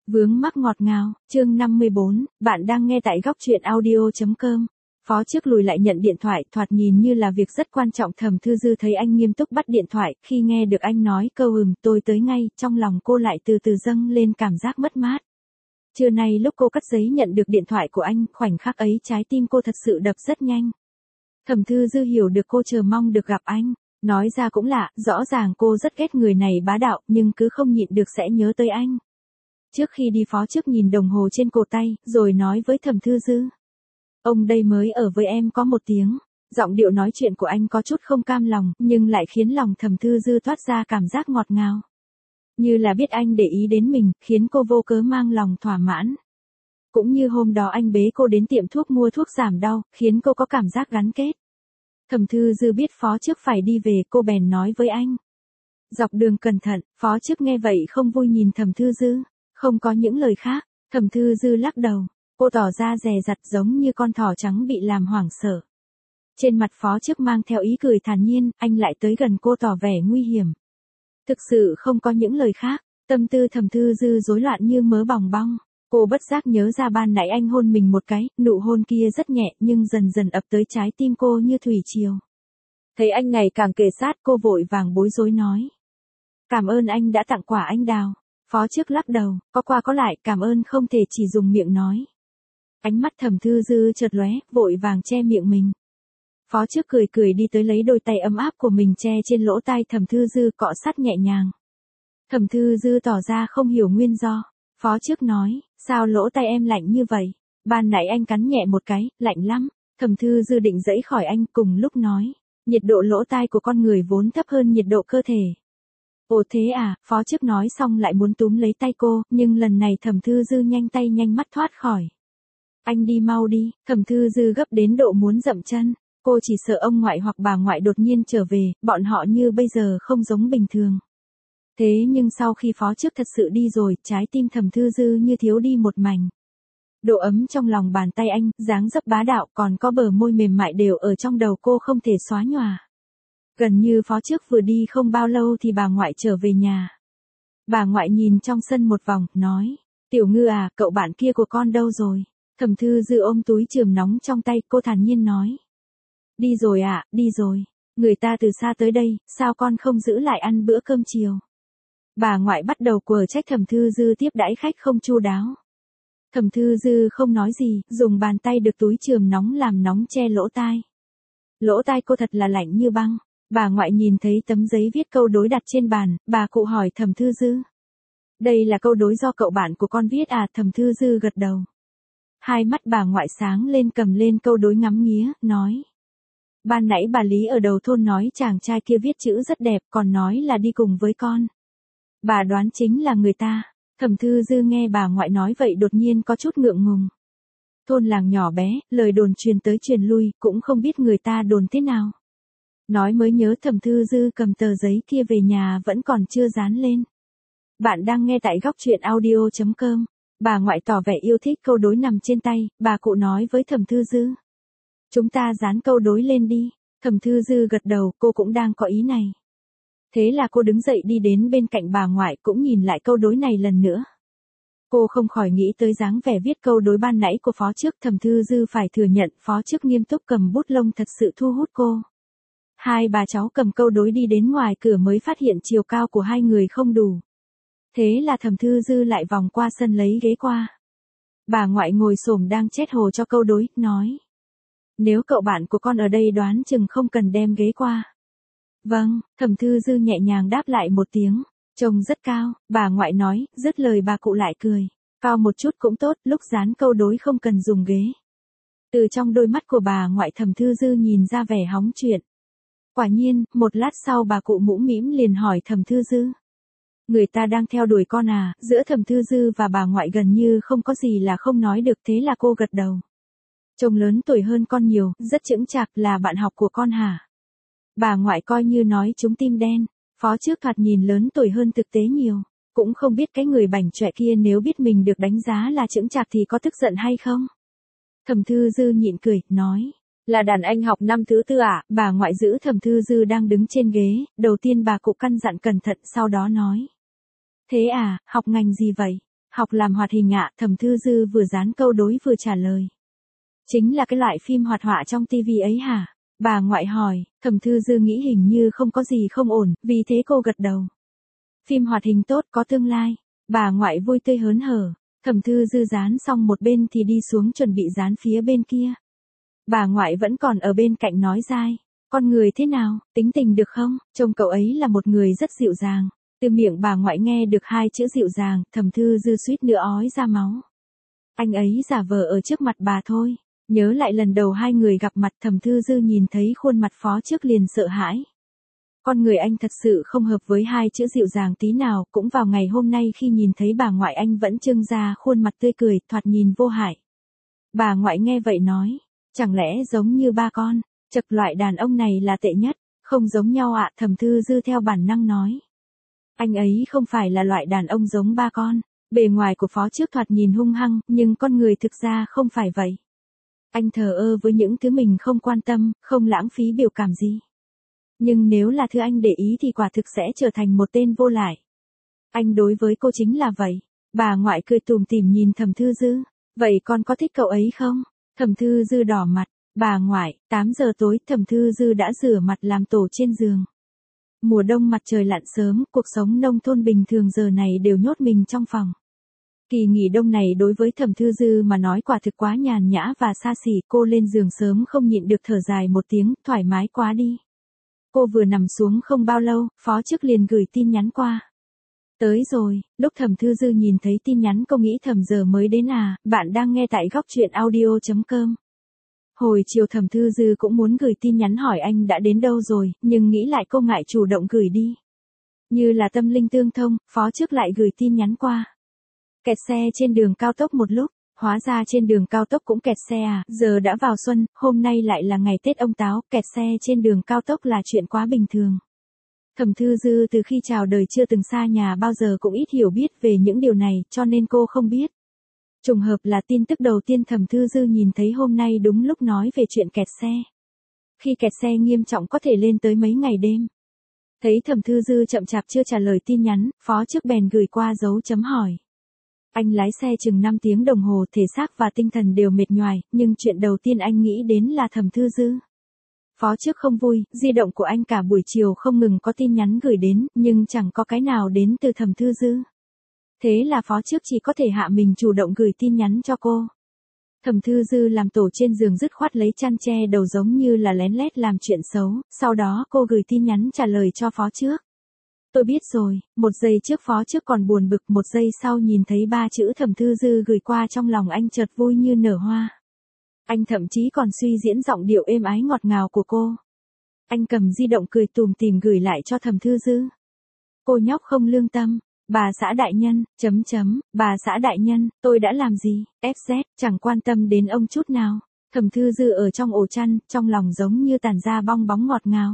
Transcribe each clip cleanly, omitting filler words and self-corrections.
Vướng mắc ngọt ngào, chương 54, bạn đang nghe tại góc truyện audio.com. Phó trước lùi lại nhận điện thoại, thoạt nhìn như là việc rất quan trọng. Thẩm Thư Dư thấy anh nghiêm túc bắt điện thoại, khi nghe được anh nói câu tôi tới ngay, trong lòng cô lại từ từ dâng lên cảm giác mất mát. Trưa nay lúc cô cắt giấy nhận được điện thoại của anh, khoảnh khắc ấy trái tim cô thật sự đập rất nhanh. Thẩm Thư Dư hiểu được cô chờ mong được gặp anh, nói ra cũng lạ, rõ ràng cô rất ghét người này bá đạo, nhưng cứ không nhịn được sẽ nhớ tới anh. Trước khi đi Phó trước nhìn đồng hồ trên cổ tay, rồi nói với Thẩm Thư Dư. Ông đây mới ở với em có 1 tiếng. Giọng điệu nói chuyện của anh có chút không cam lòng, nhưng lại khiến lòng Thẩm Thư Dư thoát ra cảm giác ngọt ngào. Như là biết anh để ý đến mình, khiến cô vô cớ mang lòng thỏa mãn. Cũng như hôm đó anh bế cô đến tiệm thuốc mua thuốc giảm đau, khiến cô có cảm giác gắn kết. Thẩm Thư Dư biết Phó trước phải đi về, cô bèn nói với anh. Dọc đường cẩn thận. Phó trước nghe vậy không vui nhìn Thẩm Thư Dư. Không có những lời khác, Thẩm Thư Dư lắc đầu, cô tỏ ra dè dặt giống như con thỏ trắng bị làm hoảng sợ. Trên mặt Phó trước mang theo ý cười thản nhiên, anh lại tới gần cô tỏ vẻ nguy hiểm. Thực sự không có những lời khác, tâm tư Thẩm Thư Dư rối loạn như mớ bòng bong. Cô bất giác nhớ ra ban nãy anh hôn mình một cái, nụ hôn kia rất nhẹ nhưng dần dần ập tới trái tim cô như thủy triều. Thấy anh ngày càng kề sát, cô vội vàng bối rối nói. Cảm ơn anh đã tặng quà anh đào. Phó trước lắc đầu, có qua có lại, cảm ơn không thể chỉ dùng miệng nói. Ánh mắt Thẩm Thư Dư chợt lóe, vội vàng che miệng mình. Phó trước cười cười đi tới lấy đôi tay ấm áp của mình che trên lỗ tai Thẩm Thư Dư, cọ sát nhẹ nhàng. Thẩm Thư Dư tỏ ra không hiểu nguyên do. Phó trước nói, sao lỗ tai em lạnh như vậy? Ban nãy anh cắn nhẹ một cái, lạnh lắm. Thẩm Thư Dư định giãy khỏi anh, cùng lúc nói, nhiệt độ lỗ tai của con người vốn thấp hơn nhiệt độ cơ thể. Ồ thế à, Phó trước nói xong lại muốn túm lấy tay cô, nhưng lần này Thẩm Thư Dư nhanh tay nhanh mắt thoát khỏi. Anh đi mau đi. Thẩm Thư Dư gấp đến độ muốn dậm chân, cô chỉ sợ ông ngoại hoặc bà ngoại đột nhiên trở về, bọn họ như bây giờ không giống bình thường. Thế nhưng sau khi Phó trước thật sự đi rồi, trái tim Thẩm Thư Dư như thiếu đi một mảnh. Độ ấm trong lòng bàn tay anh, dáng dấp bá đạo, còn có bờ môi mềm mại đều ở trong đầu cô không thể xóa nhòa. Gần như Phó trước vừa đi không bao lâu thì bà ngoại trở về nhà. Bà ngoại nhìn trong sân một vòng, nói, Tiểu Ngư à, cậu bạn kia của con đâu rồi? Thẩm Thư Dư ôm túi chườm nóng trong tay, cô thản nhiên nói. Đi rồi ạ, đi rồi. Người ta từ xa tới đây, sao con không giữ lại ăn bữa cơm chiều? Bà ngoại bắt đầu quở trách Thẩm Thư Dư tiếp đãi khách không chu đáo. Thẩm Thư Dư không nói gì, dùng bàn tay được túi chườm nóng làm nóng che lỗ tai. Lỗ tai cô thật là lạnh như băng. Bà ngoại nhìn thấy tấm giấy viết câu đối đặt trên bàn, bà cụ hỏi Thẩm Thư Dư. Đây là câu đối do cậu bạn của con viết à? Thẩm Thư Dư gật đầu. Hai mắt bà ngoại sáng lên, cầm lên câu đối ngắm nghía, nói. Ban nãy bà Lý ở đầu thôn nói chàng trai kia viết chữ rất đẹp, còn nói là đi cùng với con. Bà đoán chính là người ta. Thẩm Thư Dư nghe bà ngoại nói vậy đột nhiên có chút ngượng ngùng. Thôn làng nhỏ bé, lời đồn truyền tới truyền lui, cũng không biết người ta đồn thế nào. Nói mới nhớ Thẩm Thư Dư cầm tờ giấy kia về nhà vẫn còn chưa dán lên. Bạn đang nghe tại góc truyện audio.com. Bà ngoại tỏ vẻ yêu thích câu đối nằm trên tay, bà cụ nói với Thẩm Thư Dư. Chúng ta dán câu đối lên đi. Thẩm Thư Dư gật đầu, cô cũng đang có ý này. Thế là cô đứng dậy đi đến bên cạnh bà ngoại, cũng nhìn lại câu đối này lần nữa. Cô không khỏi nghĩ tới dáng vẻ viết câu đối ban nãy của Phó trước. Thẩm Thư Dư phải thừa nhận Phó trước nghiêm túc cầm bút lông thật sự thu hút cô. Hai bà cháu cầm câu đối đi đến ngoài cửa mới phát hiện chiều cao của hai người không đủ. Thế là Thẩm Thư Dư lại vòng qua sân lấy ghế qua. Bà ngoại ngồi xổm đang chét hồ cho câu đối, nói. Nếu cậu bạn của con ở đây đoán chừng không cần đem ghế qua. Vâng, Thẩm Thư Dư nhẹ nhàng đáp lại một tiếng. Trông rất cao, bà ngoại nói, dứt lời bà cụ lại cười. Cao một chút cũng tốt, lúc dán câu đối không cần dùng ghế. Từ trong đôi mắt của bà ngoại Thẩm Thư Dư nhìn ra vẻ hóng chuyện. Quả nhiên, một lát sau bà cụ mũm mĩm liền hỏi Thẩm Thư Dư. Người ta đang theo đuổi con à? Giữa Thẩm Thư Dư và bà ngoại gần như không có gì là không nói được, thế là cô gật đầu. Chồng lớn tuổi hơn con nhiều, rất chững chạc, là bạn học của con hả? Bà ngoại coi như nói trúng tim đen. Phó trước thoạt nhìn lớn tuổi hơn thực tế nhiều. Cũng không biết cái người bảnh chọe kia nếu biết mình được đánh giá là chững chạc thì có tức giận hay không? Thẩm Thư Dư nhịn cười, nói. Là đàn anh học năm thứ 4 à? Bà ngoại giữ Thẩm Thư Dư đang đứng trên ghế, đầu tiên bà cụ căn dặn cẩn thận, sau đó nói. Thế à, học ngành gì vậy? Học làm hoạt hình ạ, Thẩm Thư Dư vừa dán câu đối vừa trả lời. Chính là cái loại phim hoạt họa trong tivi ấy hả? Bà ngoại hỏi, Thẩm Thư Dư nghĩ hình như không có gì không ổn, vì thế cô gật đầu. Phim hoạt hình tốt có tương lai. Bà ngoại vui tươi hớn hở. Thẩm Thư Dư dán xong một bên thì đi xuống chuẩn bị dán phía bên kia. Bà ngoại vẫn còn ở bên cạnh nói dai. Con người thế nào, tính tình được không? Trông cậu ấy là một người rất dịu dàng. Từ miệng bà ngoại nghe được hai chữ dịu dàng, Thẩm Thư Dư suýt nữa ói ra máu. Anh ấy giả vờ ở trước mặt bà thôi. Nhớ lại lần đầu hai người gặp mặt, Thẩm Thư Dư nhìn thấy khuôn mặt phó trước liền sợ hãi. Con người anh thật sự không hợp với hai chữ dịu dàng tí nào, cũng vào ngày hôm nay khi nhìn thấy bà ngoại anh vẫn trưng ra khuôn mặt tươi cười, thoạt nhìn vô hại. Bà ngoại nghe vậy nói, chẳng lẽ giống như ba con, chật loại đàn ông này là tệ nhất, không giống nhau ạ, Thẩm Thư Dư theo bản năng nói. Anh ấy không phải là loại đàn ông giống ba con, bề ngoài của phó trước thoạt nhìn hung hăng, nhưng con người thực ra không phải vậy. Anh thờ ơ với những thứ mình không quan tâm, không lãng phí biểu cảm gì. Nhưng nếu là thứ anh để ý thì quả thực sẽ trở thành một tên vô lại. Anh đối với cô chính là vậy. Bà ngoại cười tủm tỉm nhìn Thẩm Thư Dư. Vậy con có thích cậu ấy không? Thẩm Thư Dư đỏ mặt. Bà ngoại, 8 giờ tối, Thẩm Thư Dư đã rửa mặt làm tổ trên giường. Mùa đông mặt trời lặn sớm, cuộc sống nông thôn bình thường giờ này đều nhốt mình trong phòng. Kỳ nghỉ đông này đối với Thẩm Thư Dư mà nói quả thực quá nhàn nhã và xa xỉ, cô lên giường sớm không nhịn được thở dài một tiếng, thoải mái quá đi. Cô vừa nằm xuống không bao lâu, phó chức liền gửi tin nhắn qua. Tới rồi, lúc Thẩm Thư Dư nhìn thấy tin nhắn cô nghĩ thầm giờ mới đến à, bạn đang nghe tại góc truyện audio.com. Hồi chiều Thẩm Thư Dư cũng muốn gửi tin nhắn hỏi anh đã đến đâu rồi, nhưng nghĩ lại cô ngại chủ động gửi đi. Như là tâm linh tương thông, phó chức lại gửi tin nhắn qua. Kẹt xe trên đường cao tốc một lúc, hóa ra trên đường cao tốc cũng kẹt xe à, giờ đã vào xuân, hôm nay lại là ngày Tết ông Táo, kẹt xe trên đường cao tốc là chuyện quá bình thường. Thẩm Thư Dư từ khi chào đời chưa từng xa nhà bao giờ cũng ít hiểu biết về những điều này, cho nên cô không biết. Trùng hợp là tin tức đầu tiên Thẩm Thư Dư nhìn thấy hôm nay đúng lúc nói về chuyện kẹt xe. Khi kẹt xe nghiêm trọng có thể lên tới mấy ngày đêm. Thấy Thẩm Thư Dư chậm chạp chưa trả lời tin nhắn, phó chức bèn gửi qua dấu chấm hỏi. Anh lái xe chừng 5 tiếng đồng hồ, thể xác và tinh thần đều mệt nhoài, nhưng chuyện đầu tiên anh nghĩ đến là Thẩm Thư Dư. Phó chức không vui, di động của anh cả buổi chiều không ngừng có tin nhắn gửi đến, nhưng chẳng có cái nào đến từ Thẩm Thư Dư. Thế là phó chức chỉ có thể hạ mình chủ động gửi tin nhắn cho cô. Thẩm Thư Dư làm tổ trên giường dứt khoát lấy chăn che đầu giống như là lén lét làm chuyện xấu, sau đó cô gửi tin nhắn trả lời cho phó trước. Tôi biết rồi, một giây trước phó trước còn buồn bực, một giây sau nhìn thấy 3 chữ Thẩm Thư Dư gửi qua trong lòng anh chợt vui như nở hoa. Anh thậm chí còn suy diễn giọng điệu êm ái ngọt ngào của cô. Anh cầm di động cười tủm tỉm gửi lại cho Thẩm Thư Dư. Cô nhóc không lương tâm. Bà xã đại nhân, bà xã đại nhân, tôi đã làm gì, FZ, chẳng quan tâm đến ông chút nào. Thẩm Thư Dư ở trong ổ chăn, trong lòng giống như tàn ra bong bóng ngọt ngào.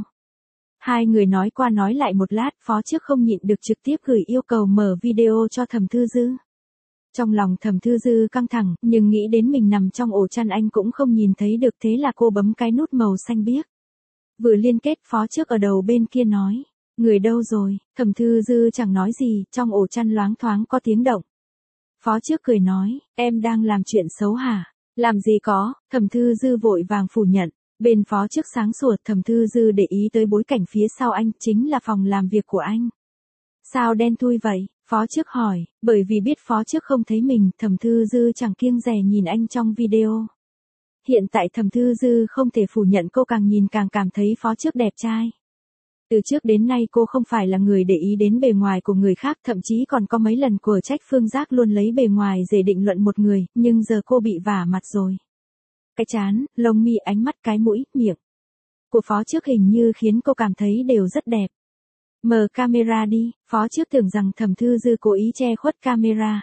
Hai người nói qua nói lại một lát, phó chức không nhịn được trực tiếp gửi yêu cầu mở video cho Thẩm Thư Dư. Trong lòng Thẩm Thư Dư căng thẳng, nhưng nghĩ đến mình nằm trong ổ chăn anh cũng không nhìn thấy được, thế là cô bấm cái nút màu xanh biếc. Vừa liên kết, phó chức ở đầu bên kia nói. Người đâu rồi? Thẩm Thư Dư chẳng nói gì, trong ổ chăn loáng thoáng có tiếng động. Phó trước cười nói, em đang làm chuyện xấu hả? Làm gì có, Thẩm Thư Dư vội vàng phủ nhận. Bên phó trước sáng sủa, Thẩm Thư Dư để ý tới bối cảnh phía sau anh, chính là phòng làm việc của anh. Sao đen thui vậy? Phó trước hỏi, bởi vì biết phó trước không thấy mình, Thẩm Thư Dư chẳng kiêng dè nhìn anh trong video. Hiện tại Thẩm Thư Dư không thể phủ nhận cô càng nhìn càng cảm thấy phó trước đẹp trai. Từ trước đến nay cô không phải là người để ý đến bề ngoài của người khác, thậm chí còn có mấy lần của trách Phương Giác luôn lấy bề ngoài để định luận một người, nhưng giờ cô bị vả mặt rồi. Cái trán, lông mi, ánh mắt, cái mũi, miệng của phó trước hình như khiến cô cảm thấy đều rất đẹp. Mở camera đi, phó trước tưởng rằng Thẩm Thư Dư cố ý che khuất camera.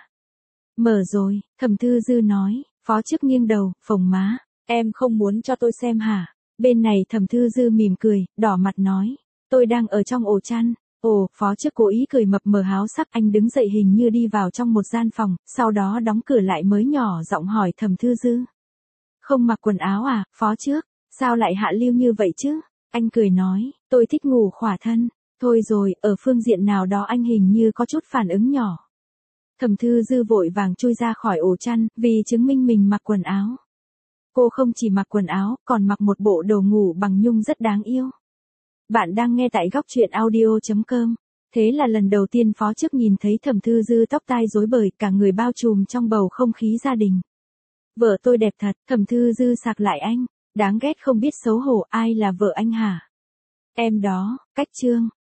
Mở rồi, Thẩm Thư Dư nói, phó trước nghiêng đầu, phồng má, em không muốn cho tôi xem hả? Bên này Thẩm Thư Dư mỉm cười, đỏ mặt nói. Tôi đang ở trong ổ chăn. Ồ, phó chức cố ý cười mập mờ háo sắc, anh đứng dậy hình như đi vào trong một gian phòng, sau đó đóng cửa lại mới nhỏ giọng hỏi Thẩm Thư Dư. Không mặc quần áo à, phó trước, sao lại hạ lưu như vậy chứ? Anh cười nói, tôi thích ngủ khỏa thân. Thôi rồi, ở phương diện nào đó anh hình như có chút phản ứng nhỏ. Thẩm Thư Dư vội vàng chui ra khỏi ổ chăn, vì chứng minh mình mặc quần áo. Cô không chỉ mặc quần áo, còn mặc một bộ đồ ngủ bằng nhung rất đáng yêu. Bạn đang nghe tại góc truyện audio.com. Thế là lần đầu tiên Phó Chức nhìn thấy Thẩm Thư Dư tóc tai rối bời, cả người bao trùm trong bầu không khí gia đình. Vợ tôi đẹp thật, Thẩm Thư Dư sạc lại anh. Đáng ghét không biết xấu hổ, ai là vợ anh hả? Em đó, cách chương.